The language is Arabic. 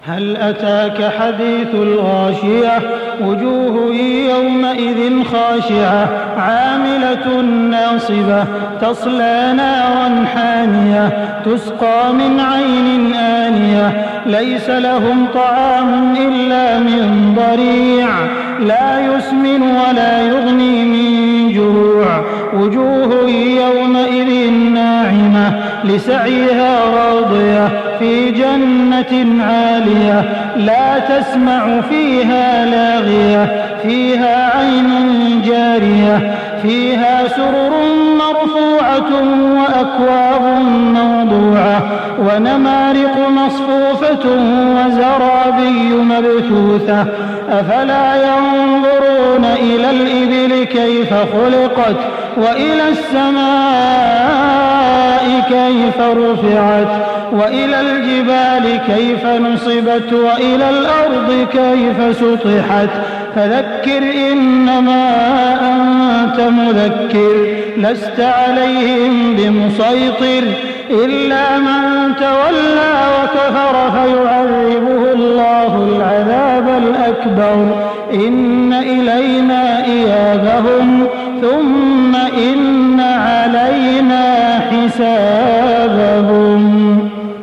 هل أتاك حديث الغاشية وجوه يومئذ خاشعة عاملة ناصبة تصلى نارا حامية تسقى من عين آنية ليس لهم طعام إلا من ضريع لا يسمن ولا يغني من جوع وجوه يومئذ ناعمة لسعيها راضية في جنة عالية لا تسمع فيها لاغية فيها عين جارية فيها سرر مرفوعة وأكواب موضوعة ونمارق مصفوفة وزرابي مبثوثة أفلا ينظرون إلى الإبل كيف خلقت وإلى السماء كيف رفعت وإلى الجبال كيف نصبت وإلى الأرض كيف سطحت فذكر إنما أنت مذكر لست عليهم بمسيطر إلا من تولى وكفر فيعذبه الله العذاب الأكبر إن إلينا إيابهم ثم إن علينا حسابهم.